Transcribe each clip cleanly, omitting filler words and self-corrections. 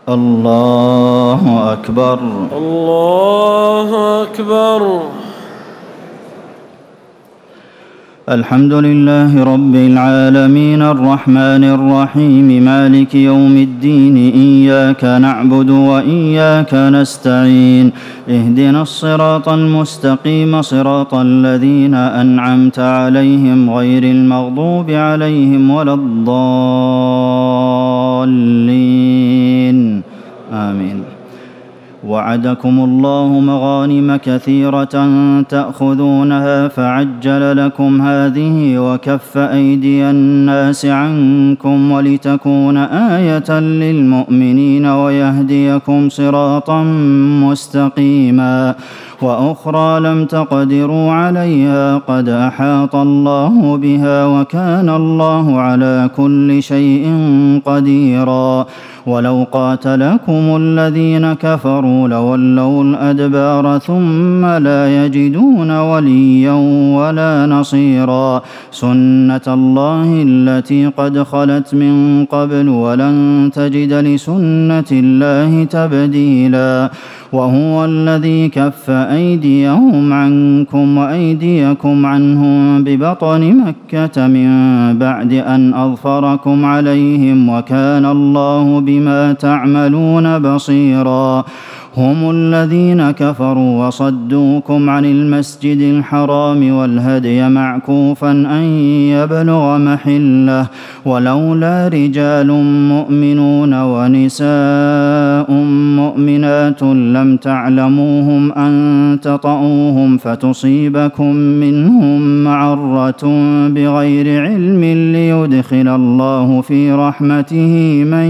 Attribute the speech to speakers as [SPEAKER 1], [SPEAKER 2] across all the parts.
[SPEAKER 1] الله أكبر.
[SPEAKER 2] الله أكبر.
[SPEAKER 1] الحمد لله رب العالمين الرحمن الرحيم مالك يوم الدين إياك نعبد وإياك نستعين اهدنا الصراط المستقيم صراط الذين أنعمت عليهم غير المغضوب عليهم ولا الضالين آمين. وعدكم الله مغانم كثيرة تأخذونها فعجل لكم هذه وكف أيدي الناس عنكم ولتكون آية للمؤمنين ويهديكم صراطا مستقيما وأخرى لم تقدروا عليها قد أحاط الله بها وكان الله على كل شيء قديرا. ولو قاتلكم الذين كفروا لولوا الأدبار ثم لا يجدون وليا ولا نصيرا سنة الله التي قد خلت من قبل ولن تجد لسنة الله تبديلا. وهو الذي كف أيديهم عنكم وأيديكم عنهم ببطن مكة من بعد أن أظفركم عليهم وكان الله بما تعملون بصيرا. هم الذين كفروا وصدوكم عن المسجد الحرام والهدي معكوفا أن يبلغ محله ولولا رجال مؤمنون ونساء مؤمنات لم تعلموهم أن تطؤوهم فتصيبكم منهم معرة بغير علم ليدخل الله في رحمته من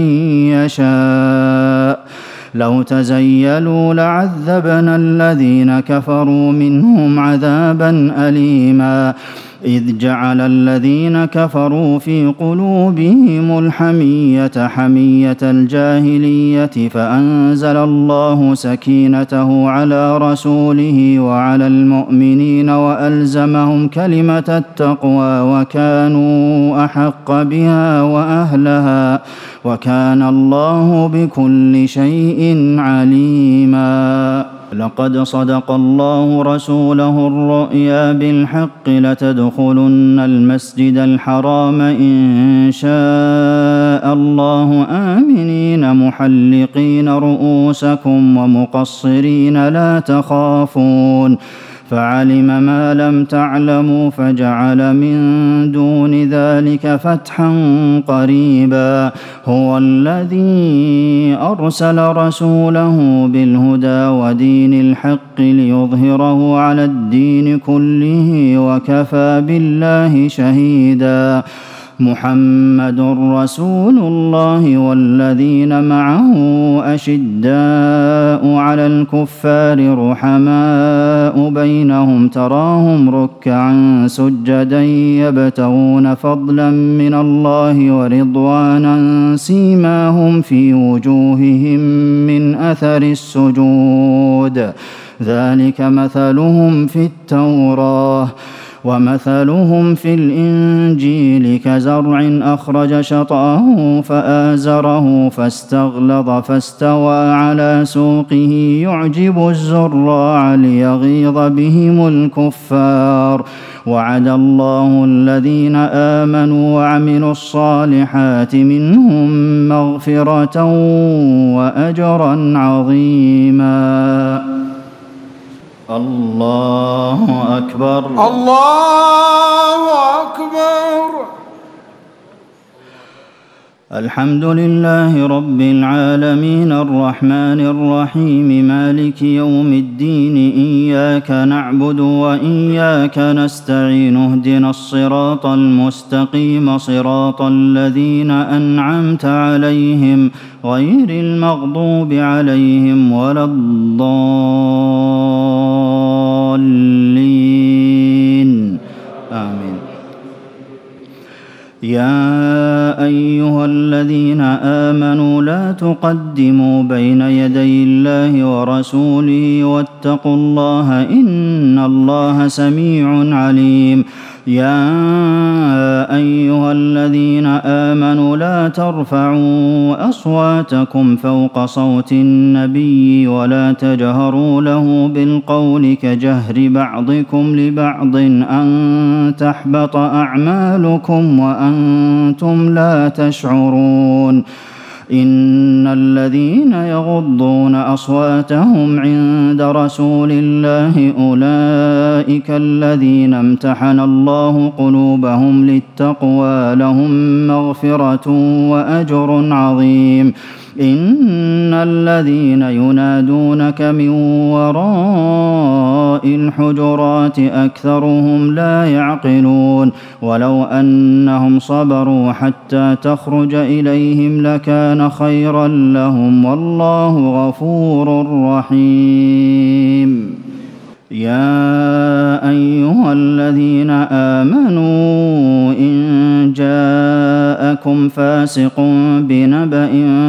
[SPEAKER 1] يشاء. لو تزيلوا لعذبنا الذين كفروا منهم عذابا أليما إذ جعل الذين كفروا في قلوبهم الحمية حمية الجاهلية فأنزل الله سكينته على رسوله وعلى المؤمنين وألزمهم كلمة التقوى وكانوا أحق بها وأهلها وكان الله بكل شيء عليما. لقد صدق الله رسوله الرؤيا بالحق لتدخلن المسجد الحرام إن شاء الله آمنين محلقين رؤوسكم ومقصرين لا تخافون فعلم ما لم تعلموا فجعل من دون ذلك فتحا قريبا. هو الذي أرسل رسوله بالهدى ودين الحق ليظهره على الدين كله وكفى بالله شهيدا. محمد رسول الله والذين معه أشداء على الكفار رحماء بينهم تراهم ركعا سجدا يبتغون فضلا من الله ورضوانا سيماهم في وجوههم من أثر السجود ذلك مثلهم في التوراة ومثلهم في الإنجيل كزرع أخرج شطأه فآزره فاستغلظ فاستوى على سوقه يعجب الزراع ليغيظ بهم الكفار. وعد الله الذين آمنوا وعملوا الصالحات منهم مغفرة وأجرا عظيما. الله أكبر.
[SPEAKER 2] الله أكبر.
[SPEAKER 1] الحمد لله رب العالمين الرحمن الرحيم مالك يوم الدين إياك نعبد وإياك نستعين اهدنا الصراط المستقيم صراط الذين أنعمت عليهم غير المغضوب عليهم ولا الضالين آمين. يا أيها الذين آمنوا لا تقدموا بين يدي الله ورسوله واتقوا الله إن الله سميع عليم. يا أيها الذين آمنوا لا ترفعوا أصواتكم فوق صوت النبي ولا تجهروا له بالقول كجهر بعضكم لبعض أن تحبط أعمالكم وأنتم لا تشعرون إن الذين يغضون أصواتهم عند رسول الله أولئك الذين امتحن الله قلوبهم للتقوى لهم مغفرة وأجر عظيم إن الذين ينادونك من وراء الحجرات أكثرهم لا يعقلون ولو أنهم صبروا حتى تخرج إليهم لكان خيرا لهم والله غفور رحيم يا أيها الذين آمنوا إن جاءكم فاسق بنبأ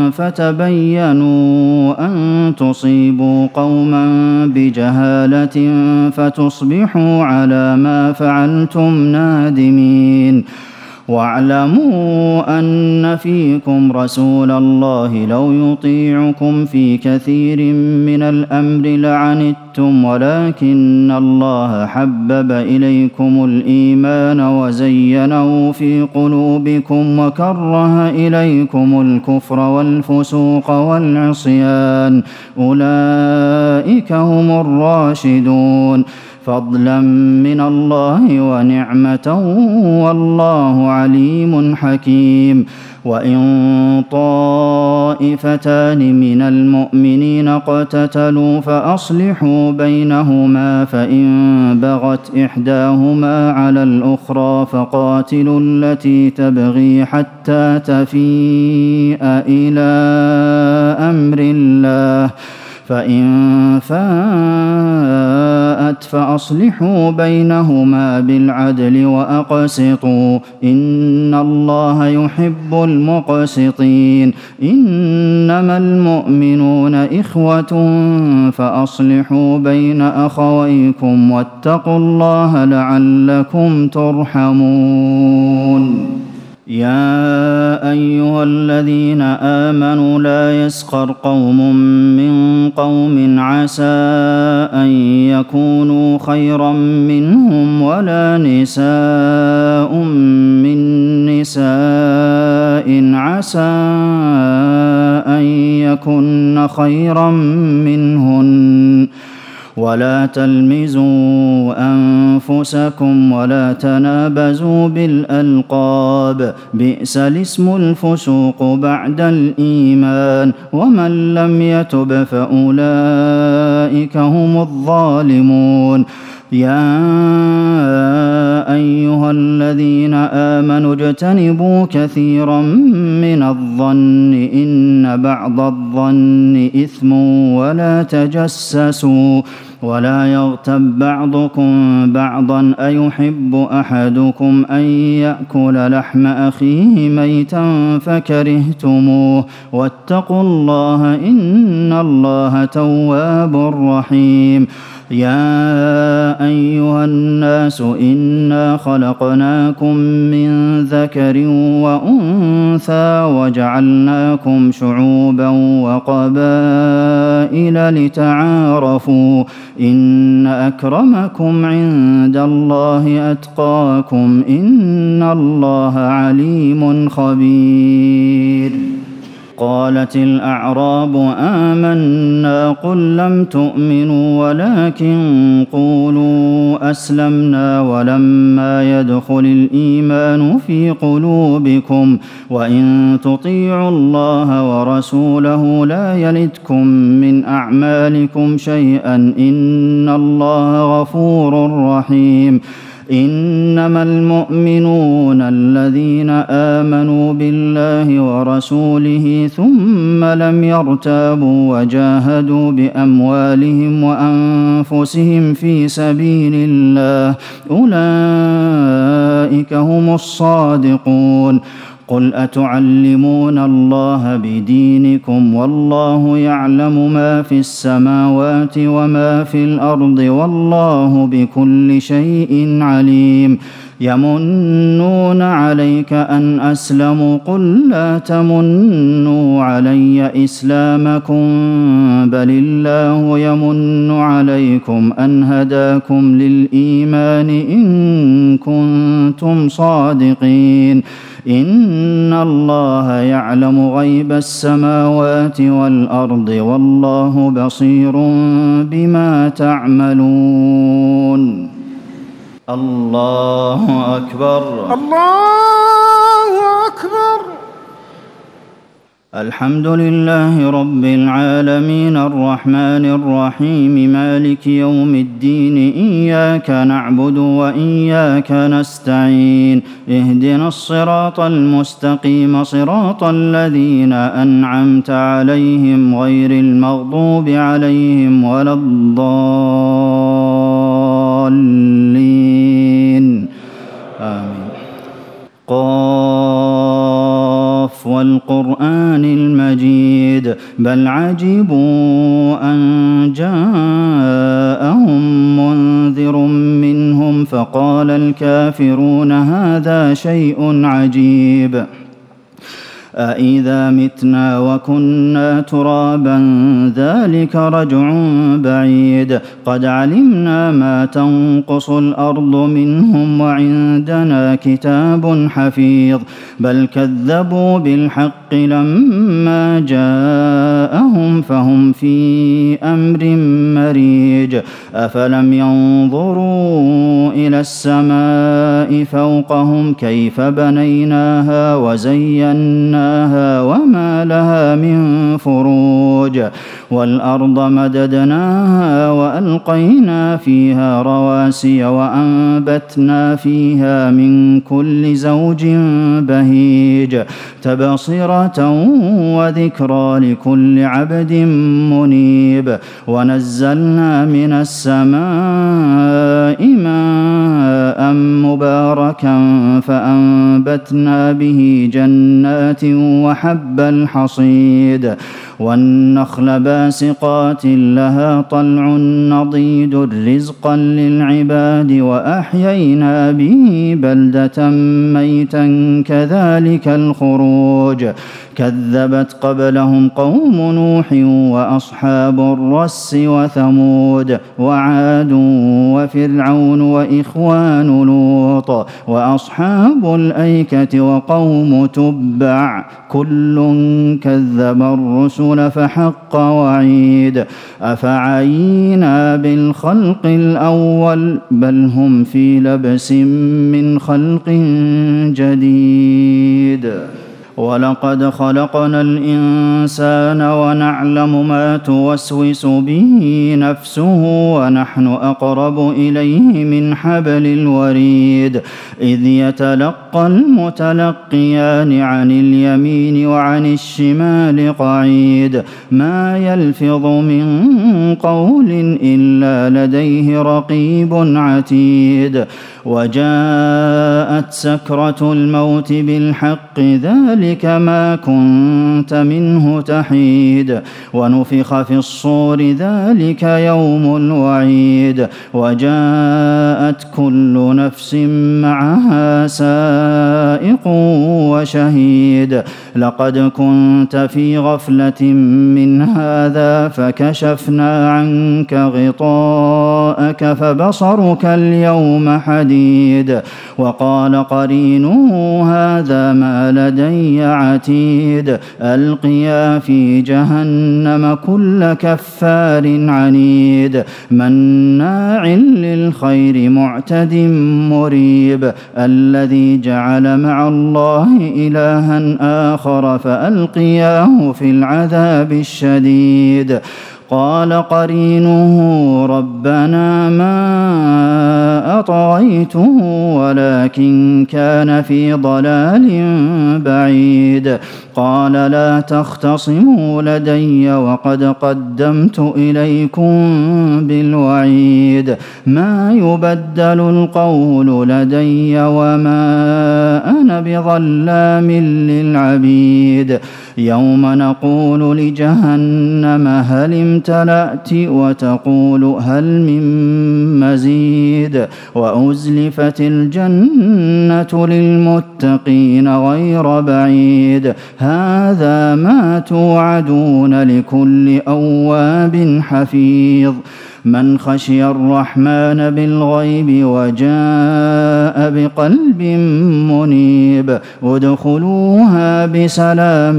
[SPEAKER 1] فتبينوا أن تصيبوا قوما بجهالة فتصبحوا على ما فعلتم نادمين واعلموا أن فيكم رسول الله لو يطيعكم في كثير من الأمر لعنتم ولكن الله حبب إليكم الإيمان وزينه في قلوبكم وكره إليكم الكفر والفسوق والعصيان أولئك هم الراشدون فضلا من الله ونعمة والله عليم حكيم وإن طائفتان من المؤمنين اقتتلوا فأصلحوا بينهما فإن بغت إحداهما على الأخرى فقاتلوا التي تبغي حتى تفيء إلى أمر الله فإن فاءت فأصلحوا بينهما بالعدل وأقسطوا إن الله يحب المقسطين إنما المؤمنون إخوة فأصلحوا بين أخويكم واتقوا الله لعلكم ترحمون يا أيها الذين آمنوا لا يسخر قوم من قوم عسى أن يكونوا خيرا منهم ولا نساء من نساء عسى أن يكن خيرا منهن ولا تلمزوا أنفسكم ولا تنابزوا بالألقاب بئس الاسم الفسوق بعد الإيمان ومن لم يتب فأولئك هم الظالمون يا أيها الذين آمنوا اجتنبوا كثيرا من الظن إن بعض الظن إثم ولا تجسسوا ولا يغتب بعضكم بعضا أيحب أحدكم أن يأكل لحم أخيه ميتا فكرهتموه واتقوا الله إن الله تواب رحيم يا أيها الناس إنا خلقناكم من ذكر وأنثى وجعلناكم شعوبا وقبائل لتعارفوا إن أكرمكم عند الله أتقاكم إن الله عليم خبير قالت الأعراب آمنا قل لم تؤمنوا ولكن قولوا أسلمنا ولما يدخل الإيمان في قلوبكم وإن تطيعوا الله ورسوله لا يلتكم من أعمالكم شيئا إن الله غفور رحيم إنما المؤمنون الذين آمنوا بالله ورسوله ثم لم يرتابوا وجاهدوا بأموالهم وأنفسهم في سبيل الله أولئك هم الصادقون قل أتعلمون الله بدينكم والله يعلم ما في السماوات وما في الأرض والله بكل شيء عليم يمنون عليك أن أسلموا قل لا تمنوا علي إسلامكم بل الله يمن عليكم أن هداكم للإيمان إن كنتم صادقين إن الله يعلم غيب السماوات والأرض والله بصير بما تعملون الله أكبر
[SPEAKER 2] الله أكبر.
[SPEAKER 1] الحمد لله رب العالمين الرحمن الرحيم مالك يوم الدين إياك نعبد وإياك نستعين اهدنا الصراط المستقيم صراط الذين أنعمت عليهم غير المغضوب عليهم ولا الضالين آمين. قاف والقرآن المجيد بل عجبوا أن جاءهم منذر منهم فقال الكافرون هذا شيء عجيب أإذا متنا وكنا ترابا ذلك رجع بعيد قد علمنا ما تنقص الأرض منهم وعندنا كتاب حفيظ بل كذبوا بالحق لما جاءهم فهم في أمر مريج أفلم ينظروا إلى السماء فوقهم كيف بنيناها وزيناها وما لها من فروج والأرض مددناها وألقينا فيها رواسي وأنبتنا فيها من كل زوج بهيج تبصرة وذكرى لكل عبد منيب ونزلنا من السماء ماء مباركا فأنبتنا به جنات وحب الحصيد والنخل باسقات لها طلع نضيد رزقا للعباد وأحيينا به بلدة ميتا كذلك الخروج كذبت قبلهم قوم نوح وأصحاب الرس وثمود وعاد وفرعون وإخوان لوط وأصحاب الأيكة وقوم تبع كل كذب الرسل فحق وعيد أفعينا بالخلق الأول بل هم في لبس من خلق جديد ولقد خلقنا الإنسان ونعلم ما توسوس به نفسه ونحن أقرب إليه من حبل الوريد إذ يتلقى المتلقيان عن اليمين وعن الشمال قعيد ما يلفظ من قول إلا لديه رقيب عتيد وجاءت سكرة الموت بالحق ذلك ما كنت منه تحيد ونفخ في الصور ذلك يوم الوعيد وجاءت كل نفس معها سائق وشهيد لقد كنت في غفلة من هذا فكشفنا عنك غطاءك فبصرك اليوم حديد وقال قرينه هذا ما لدي عتيد ألقيا في جهنم كل كفار عنيد مناع للخير معتد مريب الذي جعل مع الله إلها آخر فألقياه في العذاب الشديد قال قرينه ربنا ما أطغيته ولكن كان في ضلال بعيد قال لا تختصموا لدي وقد قدمت إليكم بالوعيد ما يبدل القول لدي وما أنا بظلام للعبيد يوم نقول لجهنم هل امتلأت وتقول هل من مزيد وأزلفت الجنة للمتقين غير بعيد هذا ما توعدون لكل أواب حفيظ من خشي الرحمن بالغيب وجاء بقلب منيب ادخلوها بسلام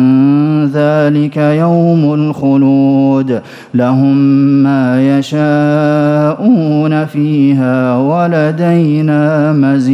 [SPEAKER 1] ذلك يوم الخلود لهم ما يشاءون فيها ولدينا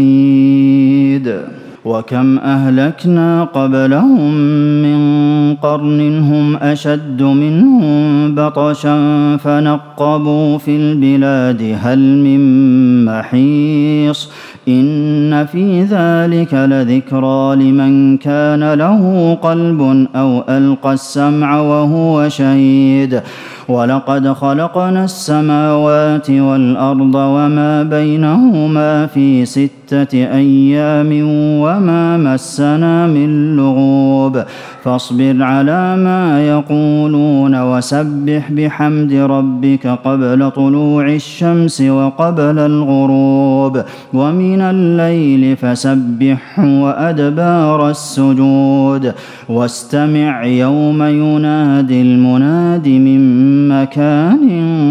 [SPEAKER 1] مزيد وكم أهلكنا قبلهم من قرن هم أشد منهم بطشا فنقبوا في البلاد هل من محيص إن في ذلك لذكرى لمن كان له قلب أو ألقى السمع وهو شهيد ولقد خلقنا السماوات والأرض وما بينهما في 6 أيام وما مسنا من لغوب فاصبر على ما يقولون وسبح بحمد ربك قبل طلوع الشمس وقبل الغروب ومن الليل فسبحه وأدبار السجود واستمع يوم ينادي المناد من مكان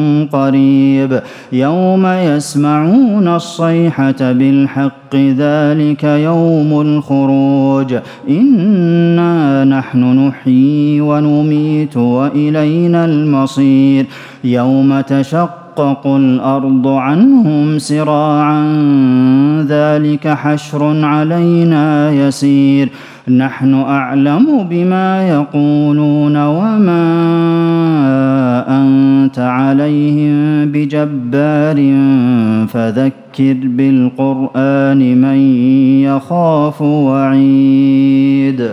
[SPEAKER 1] قريب يوم يسمعون الصيحة بالحق ذلك يوم الخروج إنا نحن نحيي ونميت وإلينا المصير يوم تشقق الأرض عنهم سراعا ذلك حشر علينا يسير نحن أعلم بما يقولون وما أنت عليهم بجبار فذكر بالقرآن من يخاف وعيد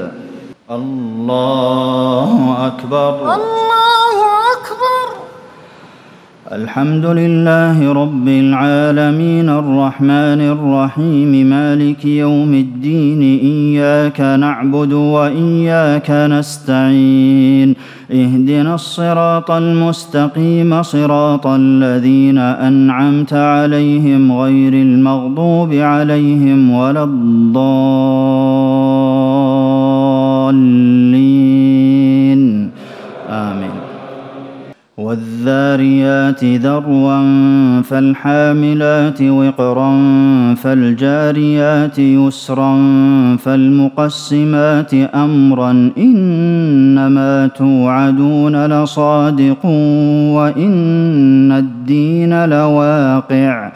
[SPEAKER 1] الله أكبر
[SPEAKER 2] الله أكبر
[SPEAKER 1] الحمد لله رب العالمين الرحمن الرحيم مالك يوم الدين إياك نعبد وإياك نستعين اهدنا الصراط المستقيم صراط الذين أنعمت عليهم غير المغضوب عليهم ولا الضالين آمين والذاريات ذروا فالحاملات وقرا فالجاريات يسرا فالمقسمات أمرا إنما توعدون لصادق وإن الدين لواقع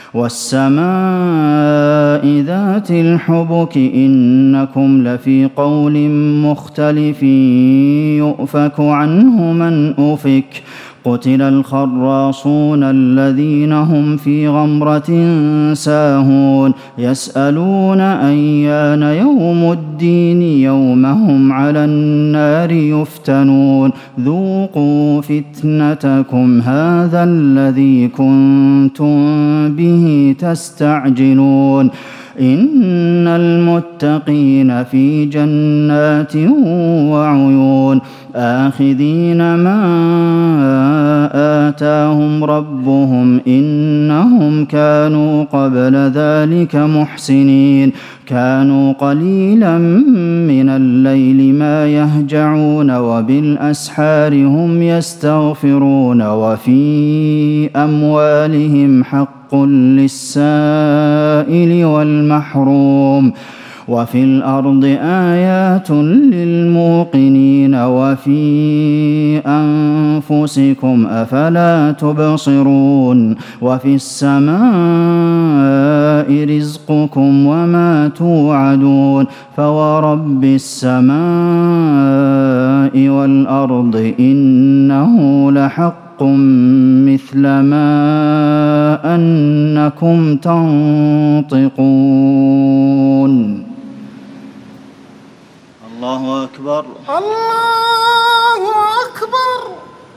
[SPEAKER 1] والسماء ذات الحبك إنكم لفي قول مختلف يؤفك عنه من أفك قتل الخراصون الذين هم في غمرة ساهون يسألون أيان يوم الدين يوم هم على النار يفتنون ذوقوا فتنتكم هذا الذي كنتم به تستعجلون إن المتقين في جنات وعيون آخذين ما آتاهم ربهم إنهم كانوا قبل ذلك محسنين كانوا قليلا من الليل ما يهجعون وبالأسحار هم يستغفرون وفي أموالهم حق للسائل والمحروم وفي الأرض آيات للموقنين وفي أنفسكم أفلا تبصرون وفي السماء رزقكم وما توعدون فورب السماء والأرض إنه لحق مثل ما أنكم تنطقون الله أكبر
[SPEAKER 2] الله أكبر